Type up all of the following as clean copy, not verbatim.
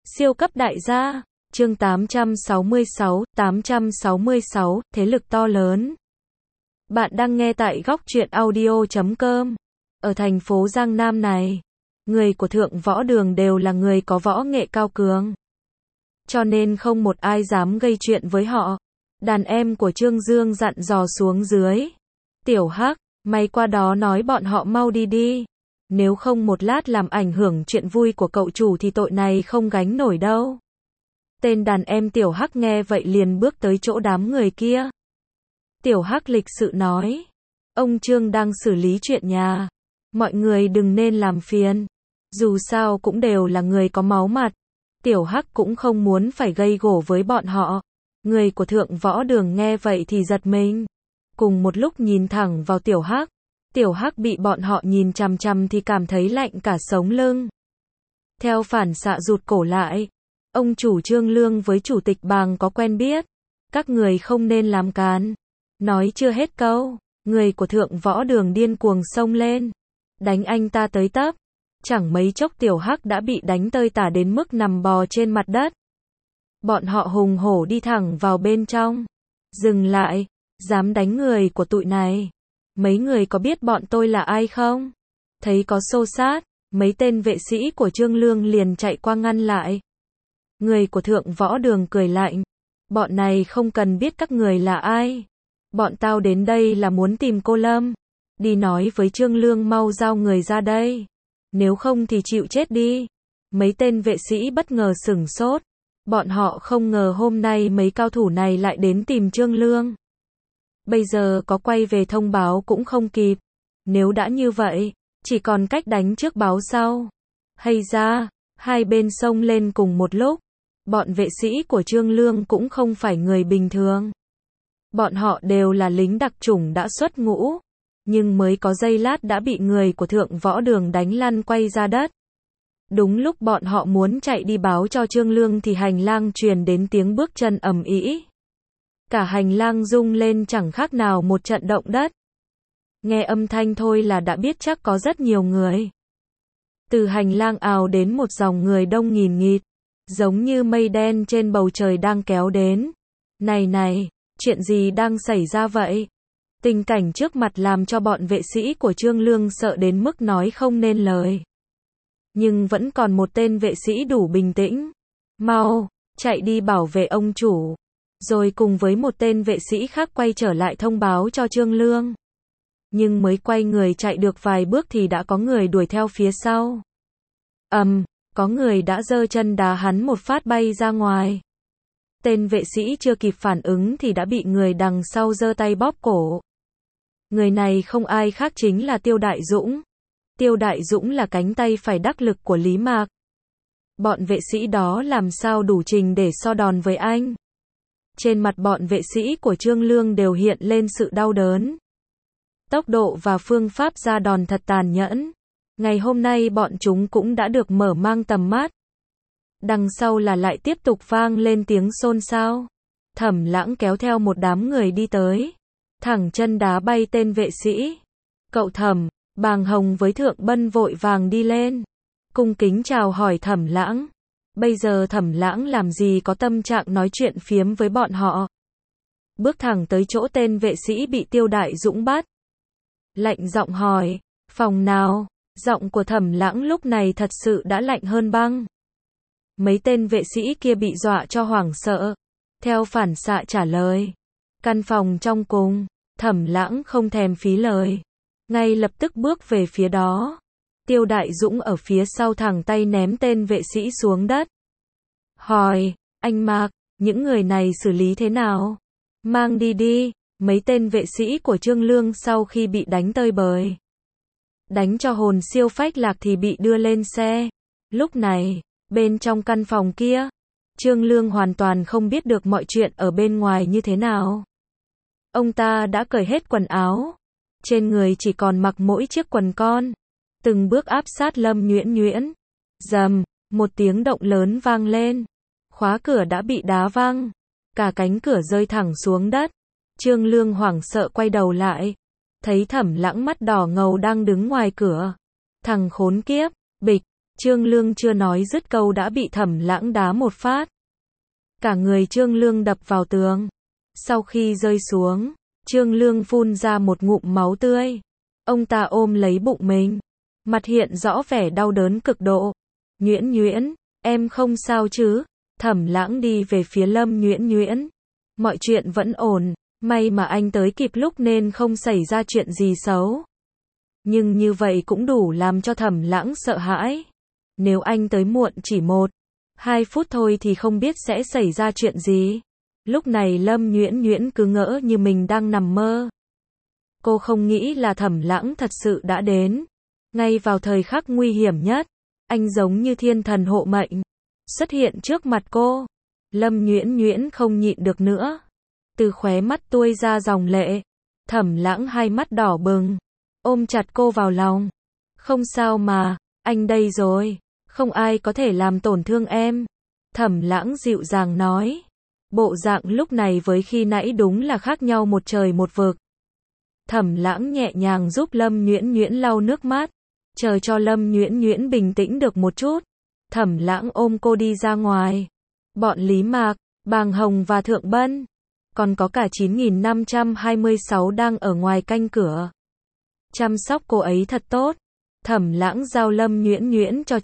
Siêu cấp đại gia, chương 866, thế lực to lớn. Bạn đang nghe tại góc truyện audio.com. Ở thành phố Giang Nam này, người của thượng võ đường đều là người có võ nghệ cao cường. Cho nên không một ai dám gây chuyện với họ. Đàn em của Trương Dương dặn dò xuống dưới. Tiểu Hắc, mày qua đó nói bọn họ mau đi đi. Nếu không một lát làm ảnh hưởng chuyện vui của cậu chủ thì tội này không gánh nổi đâu. Tên đàn em Tiểu Hắc nghe vậy liền bước tới chỗ đám người kia. Tiểu Hắc lịch sự nói. Ông Trương đang xử lý chuyện nhà. Mọi người đừng nên làm phiền. Dù sao cũng đều là người có máu mặt. Tiểu Hắc cũng không muốn phải gây gổ với bọn họ. Người của thượng võ đường nghe vậy thì giật mình. Cùng một lúc nhìn thẳng vào Tiểu Hắc. Tiểu Hắc bị bọn họ nhìn chằm chằm thì cảm thấy lạnh cả sống lưng. Theo phản xạ rụt cổ lại. Ông chủ Trương Lương với chủ tịch Bàng có quen biết. Các người không nên làm càn. Nói chưa hết câu, người của thượng võ đường điên cuồng xông lên. Đánh anh ta tới tấp. Chẳng mấy chốc Tiểu Hắc đã bị đánh tơi tả đến mức nằm bò trên mặt đất. Bọn họ hùng hổ đi thẳng vào bên trong. Dừng lại, dám đánh người của tụi này. Mấy người có biết bọn tôi là ai không? Thấy có xô xát, mấy tên vệ sĩ của Trương Lương liền chạy qua ngăn lại. Người của thượng võ đường cười lạnh. Bọn này không cần biết các người là ai. Bọn tao đến đây là muốn tìm cô Lâm. Đi nói với Trương Lương mau giao người ra đây. Nếu không thì chịu chết đi. Mấy tên vệ sĩ bất ngờ sửng sốt. Bọn họ không ngờ hôm nay mấy cao thủ này lại đến tìm Trương Lương. Bây giờ có quay về thông báo cũng không kịp. Nếu đã như vậy, chỉ còn cách đánh trước báo sau. Hay ra, hai bên xông lên cùng một lúc. Bọn vệ sĩ của Trương Lương cũng không phải người bình thường. Bọn họ đều là lính đặc chủng đã xuất ngũ. Nhưng mới có giây lát đã bị người của thượng võ đường đánh lăn quay ra đất. Đúng lúc bọn họ muốn chạy đi báo cho Trương Lương thì hành lang truyền đến tiếng bước chân ầm ĩ. Cả hành lang rung lên chẳng khác nào một trận động đất. Nghe âm thanh thôi là đã biết chắc có rất nhiều người. Từ hành lang ào đến một dòng người đông nghìn nghịt, giống như mây đen trên bầu trời đang kéo đến. Này, chuyện gì đang xảy ra vậy? Tình cảnh trước mặt làm cho bọn vệ sĩ của Trương Lương sợ đến mức nói không nên lời. Nhưng vẫn còn một tên vệ sĩ đủ bình tĩnh. Mau, chạy đi bảo vệ ông chủ. Rồi cùng với một tên vệ sĩ khác quay trở lại thông báo cho Trương Lương. Nhưng mới quay người chạy được vài bước thì đã có người đuổi theo phía sau. Có người đã giơ chân đá hắn một phát bay ra ngoài. Tên vệ sĩ chưa kịp phản ứng thì đã bị người đằng sau giơ tay bóp cổ. Người này không ai khác chính là Tiêu Đại Dũng. Tiêu Đại Dũng là cánh tay phải đắc lực của Lý Mạc. Bọn vệ sĩ đó làm sao đủ trình để so đòn với anh. Trên mặt bọn vệ sĩ của Trương Lương đều hiện lên sự đau đớn. Tốc độ và phương pháp ra đòn thật tàn nhẫn. Ngày hôm nay bọn chúng cũng đã được mở mang tầm mắt. Đằng sau là lại tiếp tục vang lên tiếng xôn xao. Thẩm Lãng kéo theo một đám người đi tới. Thẳng chân đá bay tên vệ sĩ. Cậu Thẩm, Bàng Hồng với Thượng Bân vội vàng đi lên. Cung kính chào hỏi Thẩm Lãng. Bây giờ Thẩm Lãng làm gì có tâm trạng nói chuyện phiếm với bọn họ. Bước thẳng tới chỗ tên vệ sĩ bị Tiêu Đại Dũng bắt. Lạnh giọng hỏi, phòng nào? Giọng của Thẩm Lãng lúc này thật sự đã lạnh hơn băng. Mấy tên vệ sĩ kia bị dọa cho hoảng sợ. Theo phản xạ trả lời. Căn phòng trong cùng. Thẩm Lãng không thèm phí lời. Ngay lập tức bước về phía đó. Tiêu Đại Dũng ở phía sau thẳng tay ném tên vệ sĩ xuống đất. Hỏi, anh Mạc, những người này xử lý thế nào? Mang đi đi. Mấy tên vệ sĩ của Trương Lương sau khi bị đánh tơi bời. Đánh cho hồn siêu phách lạc thì bị đưa lên xe. Lúc này, bên trong căn phòng kia, Trương Lương hoàn toàn không biết được mọi chuyện ở bên ngoài như thế nào. Ông ta đã cởi hết quần áo. Trên người chỉ còn mặc mỗi chiếc quần con. Từng bước áp sát Lâm Nhuyễn Nhuyễn. Rầm, một tiếng động lớn vang lên. Khóa cửa đã bị đá văng. Cả cánh cửa rơi thẳng xuống đất. Trương Lương hoảng sợ quay đầu lại. Thấy Thẩm Lãng mắt đỏ ngầu đang đứng ngoài cửa. Thằng khốn kiếp, bịch. Trương Lương chưa nói dứt câu đã bị Thẩm Lãng đá một phát. Cả người Trương Lương đập vào tường. Sau khi rơi xuống, Trương Lương phun ra một ngụm máu tươi. Ông ta ôm lấy bụng mình, mặt hiện rõ vẻ đau đớn cực độ. Nhuyễn Nhuyễn, em không sao chứ? Thẩm Lãng đi về phía Lâm Nhuyễn Nhuyễn. Mọi chuyện vẫn ổn, may mà anh tới kịp lúc nên không xảy ra chuyện gì xấu. Nhưng như vậy cũng đủ làm cho Thẩm Lãng sợ hãi. Nếu anh tới muộn chỉ 1-2 phút thôi thì không biết sẽ xảy ra chuyện gì. Lúc này Lâm Nhuyễn Nhuyễn cứ ngỡ như mình đang nằm mơ. Cô không nghĩ là Thẩm Lãng thật sự đã đến. Ngay vào thời khắc nguy hiểm nhất, anh giống như thiên thần hộ mệnh, xuất hiện trước mặt cô. Lâm Nhuyễn Nhuyễn không nhịn được nữa. Từ khóe mắt tuôn ra dòng lệ. Thẩm Lãng hai mắt đỏ bừng, ôm chặt cô vào lòng. Không sao mà, anh đây rồi, không ai có thể làm tổn thương em. Thẩm Lãng dịu dàng nói. Bộ dạng lúc này với khi nãy đúng là khác nhau một trời một vực. Thẩm Lãng nhẹ nhàng giúp Lâm Nhuyễn Nhuyễn lau nước mắt, chờ cho Lâm Nhuyễn Nhuyễn bình tĩnh được một chút. Thẩm Lãng ôm cô đi ra ngoài. Bọn Lý Mạc, Bàng Hồng và Thượng Bân, còn có cả 9526 đang ở ngoài canh cửa. Chăm sóc cô ấy thật tốt. Thẩm Lãng giao Lâm Nhuyễn Nhuyễn cho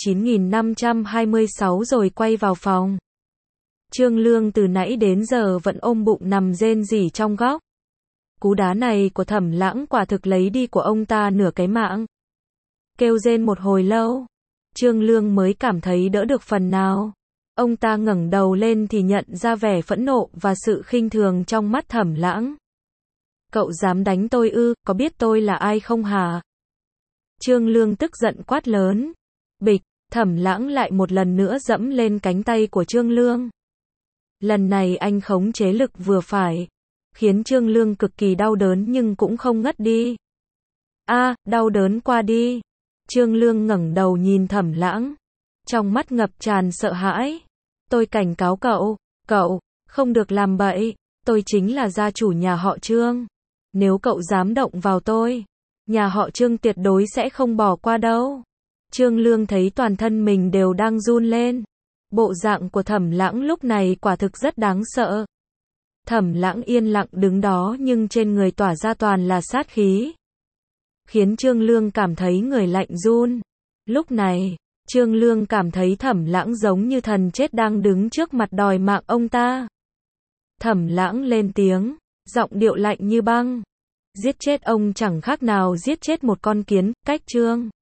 9526 rồi quay vào phòng. Trương Lương từ nãy đến giờ vẫn ôm bụng nằm rên rỉ trong góc. Cú đá này của Thẩm Lãng quả thực lấy đi của ông ta nửa cái mạng. Kêu rên một hồi lâu, Trương Lương mới cảm thấy đỡ được phần nào. Ông ta ngẩng đầu lên thì nhận ra vẻ phẫn nộ và sự khinh thường trong mắt Thẩm Lãng. Cậu dám đánh tôi ư, có biết tôi là ai không hả? Trương Lương tức giận quát lớn. Bịch, Thẩm Lãng lại một lần nữa dẫm lên cánh tay của Trương Lương. Lần này anh khống chế lực vừa phải, khiến Trương Lương cực kỳ đau đớn nhưng cũng không ngất đi. Đau đớn qua đi. Trương Lương ngẩng đầu nhìn Thẩm Lãng, trong mắt ngập tràn sợ hãi. Tôi cảnh cáo cậu không được làm bậy, tôi chính là gia chủ nhà họ Trương. Nếu cậu dám động vào tôi, nhà họ Trương tuyệt đối sẽ không bỏ qua đâu. Trương Lương thấy toàn thân mình đều đang run lên. Bộ dạng của Thẩm Lãng lúc này quả thực rất đáng sợ. Thẩm Lãng yên lặng đứng đó nhưng trên người tỏa ra toàn là sát khí, khiến Trương Lương cảm thấy người lạnh run. Lúc này, Trương Lương cảm thấy Thẩm Lãng giống như thần chết đang đứng trước mặt đòi mạng ông ta. Thẩm Lãng lên tiếng, giọng điệu lạnh như băng. Giết chết ông chẳng khác nào giết chết một con kiến, cách Trương